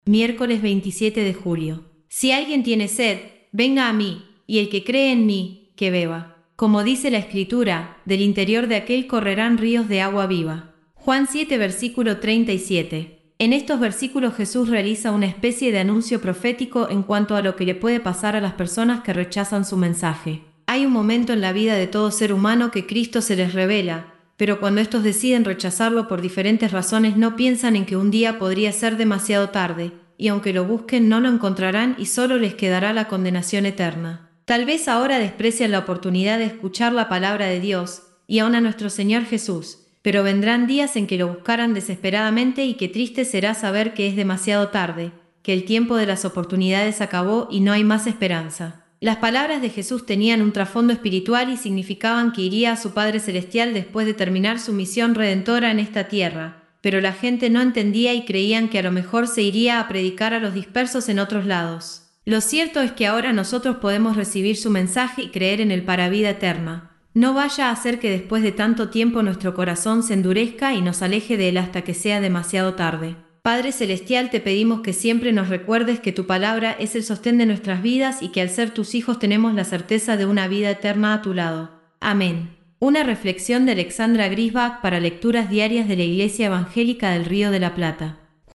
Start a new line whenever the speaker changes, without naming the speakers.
Miércoles 27 de julio. Si alguien tiene sed, venga a mí, y el que cree en mí, que beba. Como dice la Escritura, del interior de aquel correrán ríos de agua viva. Juan 7, versículo 37. En estos versículos Jesús realiza una especie de anuncio profético en cuanto a lo que le puede pasar a las personas que rechazan su mensaje. Hay un momento en la vida de todo ser humano que Cristo se les revela, pero cuando estos deciden rechazarlo por diferentes razones no piensan en que un día podría ser demasiado tarde, y aunque lo busquen no lo encontrarán y solo les quedará la condenación eterna. Tal vez ahora desprecian la oportunidad de escuchar la palabra de Dios, y aun a nuestro Señor Jesús, pero vendrán días en que lo buscarán desesperadamente y qué triste será saber que es demasiado tarde, que el tiempo de las oportunidades acabó y no hay más esperanza. Las palabras de Jesús tenían un trasfondo espiritual y significaban que iría a su Padre Celestial después de terminar su misión redentora en esta tierra, pero la gente no entendía y creían que a lo mejor se iría a predicar a los dispersos en otros lados. Lo cierto es que ahora nosotros podemos recibir su mensaje y creer en el para vida eterna. No vaya a hacer que después de tanto tiempo nuestro corazón se endurezca y nos aleje de él hasta que sea demasiado tarde. Padre Celestial, te pedimos que siempre nos recuerdes que tu palabra es el sostén de nuestras vidas y que al ser tus hijos tenemos la certeza de una vida eterna a tu lado. Amén. Una reflexión de Alexandra Grisbach para lecturas diarias de la Iglesia Evangélica del Río de la Plata.